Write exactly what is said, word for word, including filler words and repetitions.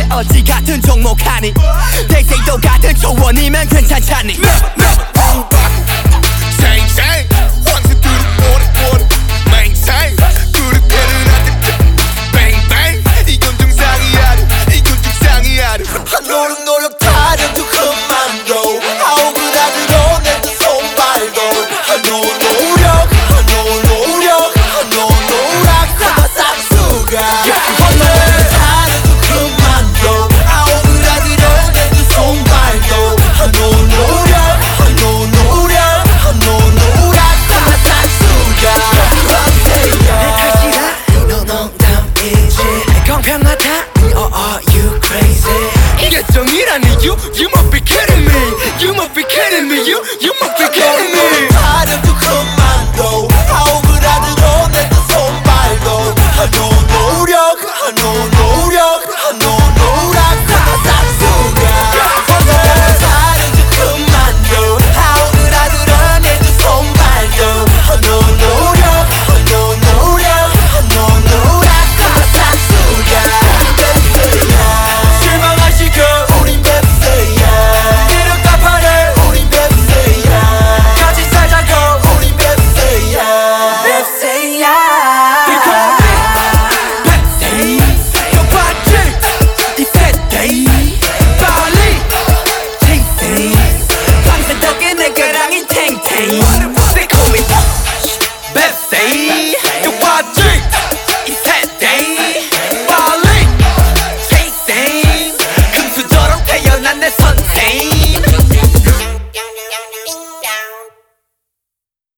어디 같은 종목하니 대세도 같은 조언이면 괜찮잖니. Never never gon' back. Same same. Once it through the water water. Maintain. through the pedal. Bang bang. 이건 정상이야. 이건 정상이야. 노력 노력 타려도 그만둬. 아우그라들어 내 두 손발도. 한노 노력 한노 노력 한노 노력 다 싹수가. 노력 타려도 그만둬. 아우그라들어 내 두 손발도. 한노 노력 한노 노력 한노 노력 다 싹수가. 내 탓이라 너 농담이지. 공평하다. Oh, are you crazy? 이게 정이란 이유? You must be kidding me. You must be kidding me. You, you must be kidding me.